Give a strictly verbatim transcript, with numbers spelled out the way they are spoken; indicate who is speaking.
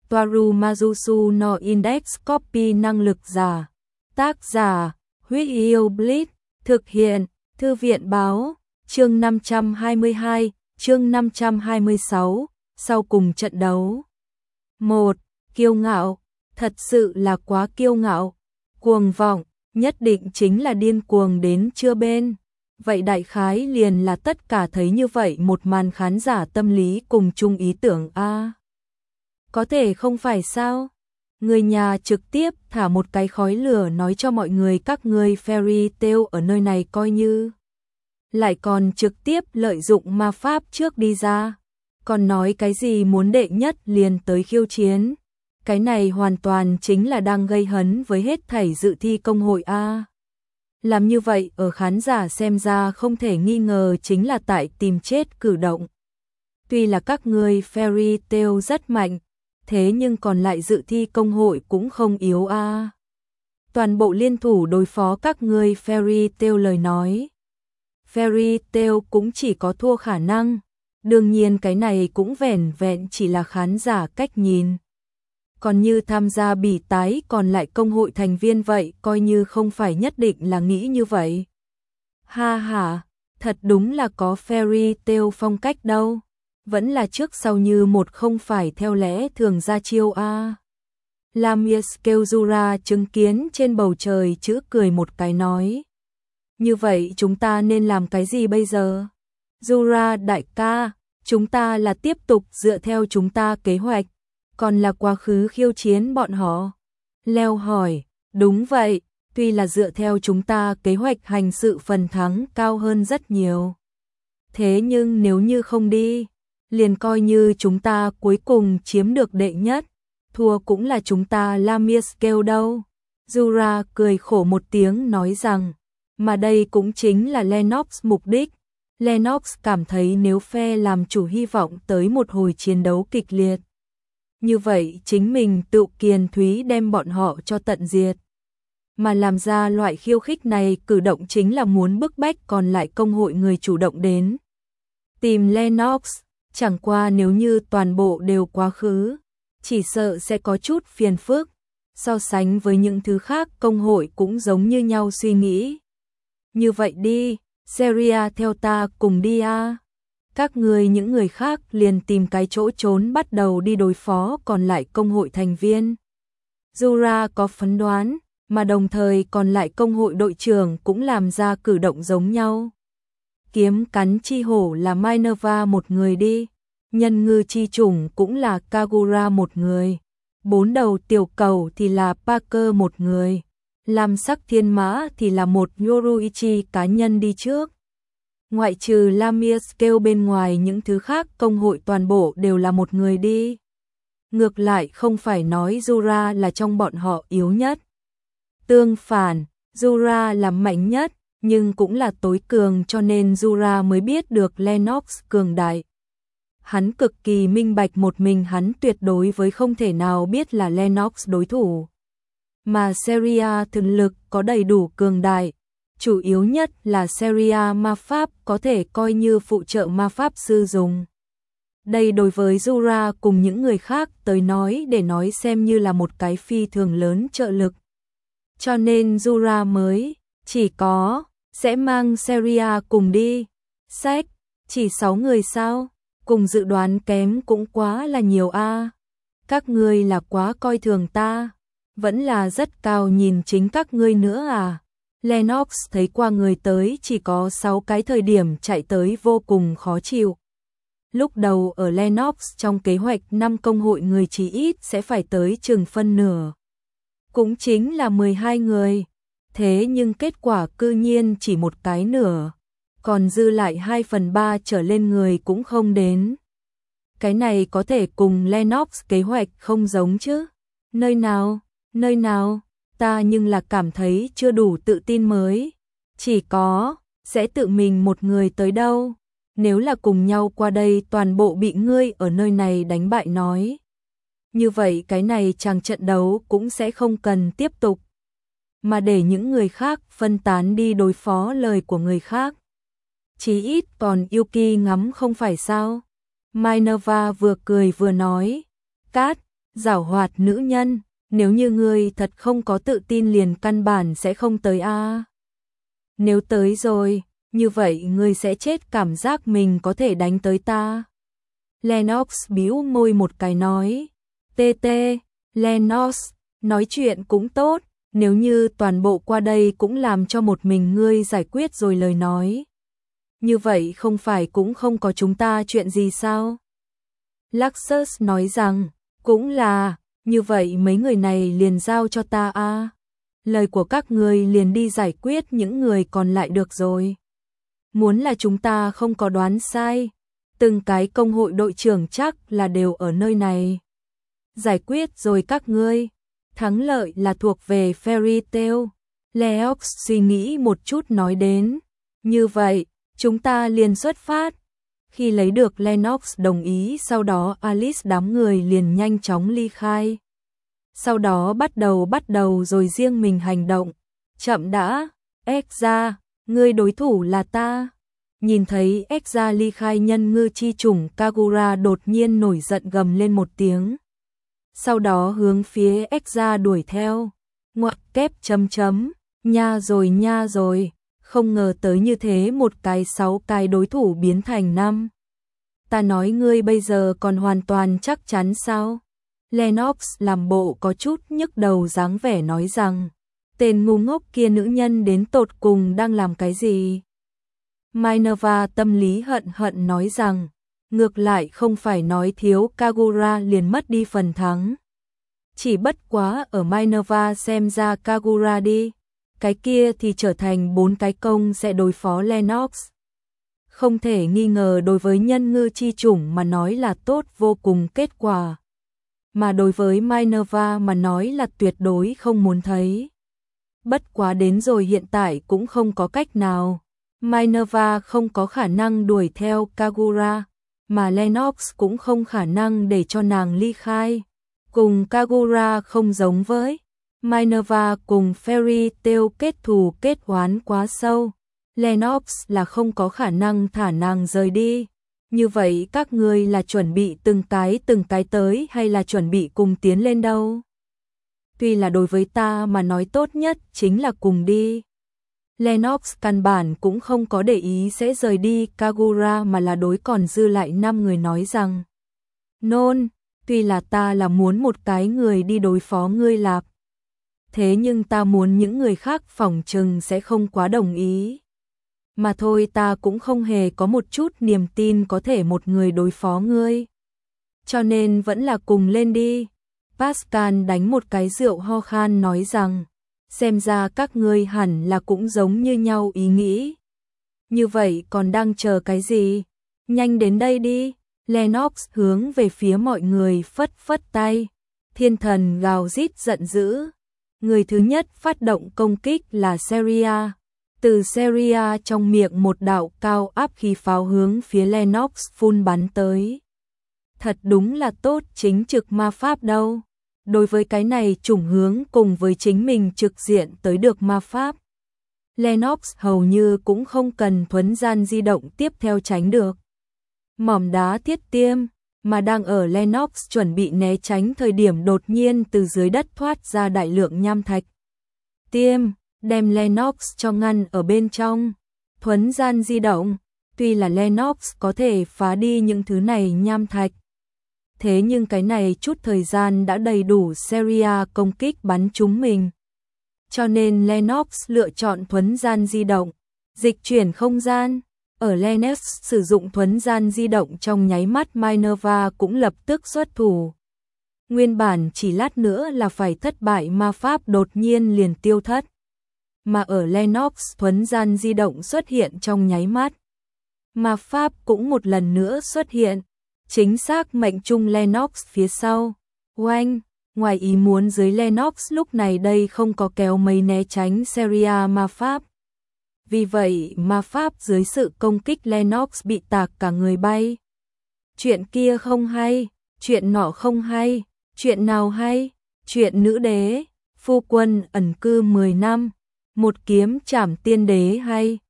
Speaker 1: Toaru Majusu no Index Copy năng lực giả. Tác giả, Huyết Yêu Blitz, thực hiện, Thư viện báo, chương năm trăm hai mươi hai, chương năm trăm hai mươi sáu, sau cùng trận đấu. một. Kiêu ngạo, thật sự là quá kiêu ngạo, cuồng vọng, nhất định chính là điên cuồng đến chưa bên. Vậy đại khái liền là tất cả thấy như vậy một màn khán giả tâm lý cùng chung ý tưởng a. À, có thể không phải sao? Người nhà trực tiếp thả một cái khói lửa nói cho mọi người các ngươi Fairy Tail ở nơi này coi như. Lại còn trực tiếp lợi dụng ma pháp trước đi ra. Còn nói cái gì muốn đệ nhất liền tới khiêu chiến. Cái này hoàn toàn chính là đang gây hấn với hết thảy dự thi công hội a. À, làm như vậy ở khán giả xem ra không thể nghi ngờ chính là tại tìm chết cử động. Tuy là các người Fairy Tail rất mạnh, thế nhưng còn lại dự thi công hội cũng không yếu a. À, toàn bộ liên thủ đối phó các người Fairy Tail lời nói. Fairy Tail cũng chỉ có thua khả năng. Đương nhiên cái này cũng vẻn vẹn chỉ là khán giả cách nhìn. Còn như tham gia bỉ tái còn lại công hội thành viên vậy coi như không phải nhất định là nghĩ như vậy. Ha ha, thật đúng là có Fairy Tail phong cách đâu. Vẫn là trước sau như một không phải theo lẽ thường ra chiêu a. À, Lamius kêu Jura chứng kiến trên bầu trời chữ cười một cái nói. Như vậy chúng ta nên làm cái gì bây giờ? Jura đại ca, chúng ta là tiếp tục dựa theo chúng ta kế hoạch, còn là quá khứ khiêu chiến bọn họ. Leo hỏi, đúng vậy, tuy là dựa theo chúng ta kế hoạch hành sự phần thắng cao hơn rất nhiều. Thế nhưng nếu như không đi, liền coi như chúng ta cuối cùng chiếm được đệ nhất, thua cũng là chúng ta Lamius kêu đâu. Jura cười khổ một tiếng nói rằng, mà đây cũng chính là Lennox mục đích. Lennox cảm thấy nếu phe làm chủ hy vọng tới một hồi chiến đấu kịch liệt. Như vậy chính mình tự kiền thúy đem bọn họ cho tận diệt. Mà làm ra loại khiêu khích này cử động chính là muốn bức bách còn lại công hội người chủ động đến tìm Lennox. Chẳng qua nếu như toàn bộ đều quá khứ, chỉ sợ sẽ có chút phiền phức. So sánh với những thứ khác công hội cũng giống như nhau suy nghĩ. Như vậy đi, Seria theo ta cùng đi a. À. Các người những người khác liền tìm cái chỗ trốn bắt đầu đi đối phó còn lại công hội thành viên. Jura có phán đoán, mà đồng thời còn lại công hội đội trưởng cũng làm ra cử động giống nhau. Kiếm cắn chi hổ là Minerva một người đi, nhân ngư chi chủng cũng là Kagura một người, bốn đầu tiểu cầu thì là Parker một người, làm sắc thiên mã thì là một Yoruichi cá nhân đi trước. Ngoại trừ Lamius kêu bên ngoài những thứ khác công hội toàn bộ đều là một người đi. Ngược lại không phải nói Jura là trong bọn họ yếu nhất. Tương phản, Jura là mạnh nhất, nhưng cũng là tối cường cho nên Jura mới biết được Lennox cường đại. Hắn cực kỳ minh bạch một mình hắn tuyệt đối với không thể nào biết là Lennox đối thủ. Mà Seria thực lực có đầy đủ cường đại. Chủ yếu nhất là Seria ma pháp có thể coi như phụ trợ ma pháp sư dùng. Đây đối với Jura cùng những người khác tới nói để nói xem như là một cái phi thường lớn trợ lực. Cho nên Jura mới chỉ có sẽ mang Seria cùng đi. Sách, chỉ sáu người sao? Cùng dự đoán kém cũng quá là nhiều a. À. Các ngươi là quá coi thường ta, vẫn là rất cao nhìn chính các ngươi nữa à. Lennox thấy qua người tới chỉ có sáu cái thời điểm chạy tới vô cùng khó chịu. Lúc đầu ở Lennox trong kế hoạch năm công hội người chỉ ít sẽ phải tới chừng phân nửa. Cũng chính là mười hai người. Thế nhưng kết quả cư nhiên chỉ một cái nửa. Còn dư lại hai phần ba trở lên người cũng không đến. Cái này có thể cùng Lennox kế hoạch không giống chứ. Nơi nào, nơi nào, ta nhưng là cảm thấy chưa đủ tự tin mới. Chỉ có, sẽ tự mình một người tới đâu. Nếu là cùng nhau qua đây toàn bộ bị ngươi ở nơi này đánh bại nói. Như vậy cái này chàng trận đấu cũng sẽ không cần tiếp tục. Mà để những người khác phân tán đi đối phó lời của người khác. Chí ít còn Yuki ngắm không phải sao. Minerva vừa cười vừa nói. Cát, Giảo hoạt nữ nhân, nếu như ngươi thật không có tự tin liền căn bản sẽ không tới a. Nếu tới rồi, như vậy ngươi sẽ chết cảm giác mình có thể đánh tới ta. Lennox bĩu môi một cái nói. Tê tê, Lennox, nói chuyện cũng tốt, nếu như toàn bộ qua đây cũng làm cho một mình ngươi giải quyết rồi lời nói. Như vậy không phải cũng không có chúng ta chuyện gì sao? Luxus nói rằng, cũng là, như vậy mấy người này liền giao cho ta a. Lời của các người liền đi giải quyết những người còn lại được rồi. Muốn là chúng ta không có đoán sai, từng cái công hội đội trưởng chắc là đều ở nơi này. Giải quyết rồi các ngươi, thắng lợi là thuộc về Fairy Tail. Leox suy nghĩ một chút nói đến, như vậy, chúng ta liền xuất phát. Khi lấy được Lennox đồng ý, sau đó Alice đám người liền nhanh chóng ly khai. Sau đó bắt đầu bắt đầu rồi riêng mình hành động. Chậm đã, Exra, ngươi đối thủ là ta. Nhìn thấy Exra ly khai, nhân ngư chi chủng Kagura đột nhiên nổi giận gầm lên một tiếng. Sau đó hướng phía Exra đuổi theo. Ngoặc kép chấm chấm, nha rồi nha rồi, không ngờ tới như thế một cái sáu cái đối thủ biến thành năm. Ta nói ngươi bây giờ còn hoàn toàn chắc chắn sao? Lennox làm bộ có chút nhức đầu dáng vẻ nói rằng, tên ngu ngốc kia nữ nhân đến tột cùng đang làm cái gì? Minerva tâm lý hận hận nói rằng, ngược lại không phải nói thiếu Kagura liền mất đi phần thắng. Chỉ bất quá ở Minerva xem ra Kagura đi, cái kia thì trở thành bốn cái công sẽ đối phó Lennox. Không thể nghi ngờ đối với nhân ngư chi chủng mà nói là tốt vô cùng kết quả. Mà đối với Minerva mà nói là tuyệt đối không muốn thấy. Bất quá đến rồi hiện tại cũng không có cách nào. Minerva không có khả năng đuổi theo Kagura, mà Lennox cũng không khả năng để cho nàng ly khai. Cùng Kagura không giống với Minerva cùng Fairy Tail kết thù kết oán quá sâu. Lennox là không có khả năng thả nàng rời đi. Như vậy các ngươi là chuẩn bị từng cái từng cái tới hay là chuẩn bị cùng tiến lên đâu? Tuy là đối với ta mà nói tốt nhất chính là cùng đi. Lennox căn bản cũng không có để ý sẽ rời đi Kagura, mà là đối còn dư lại năm người nói rằng, Nôn, tuy là ta là muốn một cái người đi đối phó ngươi Lạp, thế nhưng ta muốn những người khác phỏng chừng sẽ không quá đồng ý. Mà thôi, ta cũng không hề có một chút niềm tin có thể một người đối phó ngươi. Cho nên vẫn là cùng lên đi. Pascal đánh một cái rượu ho khan nói rằng, xem ra các ngươi hẳn là cũng giống như nhau ý nghĩ. Như vậy còn đang chờ cái gì? Nhanh đến đây đi. Lennox hướng về phía mọi người phất phất tay. Thiên thần gào rít giận dữ. Người thứ nhất phát động công kích là Seria. Từ Seria trong miệng một đạo cao áp khí pháo hướng phía Lennox phun bắn tới. Thật đúng là tốt chính trực ma pháp đâu. Đối với cái này chủng hướng cùng với chính mình trực diện tới được ma pháp, Lennox hầu như cũng không cần thuấn gian di động tiếp theo tránh được. Mỏm đá thiết tiêm, mà đang ở Lennox chuẩn bị né tránh thời điểm, đột nhiên từ dưới đất thoát ra đại lượng nham thạch. Tiêm, đem Lennox cho ngăn ở bên trong. Thuấn gian di động, tuy là Lennox có thể phá đi những thứ này nham thạch, thế nhưng cái này chút thời gian đã đầy đủ Seria công kích bắn chúng mình. Cho nên Lennox lựa chọn thuấn gian di động, dịch chuyển không gian. Ở Lennox sử dụng thuấn gian di động trong nháy mắt, Minerva cũng lập tức xuất thủ. Nguyên bản chỉ lát nữa là phải thất bại ma pháp đột nhiên liền tiêu thất. Mà ở Lennox thuấn gian di động xuất hiện trong nháy mắt, ma pháp cũng một lần nữa xuất hiện. Chính xác mệnh trung Lennox phía sau. Oanh, ngoài ý muốn dưới Lennox lúc này đây không có kéo mấy né tránh Seria ma pháp. Vì vậy ma pháp dưới sự công kích Lennox bị tạc cả người bay. Chuyện kia không hay, chuyện nọ không hay, chuyện nào hay, chuyện nữ đế, phu quân ẩn cư mười năm, một kiếm trảm tiên đế hay.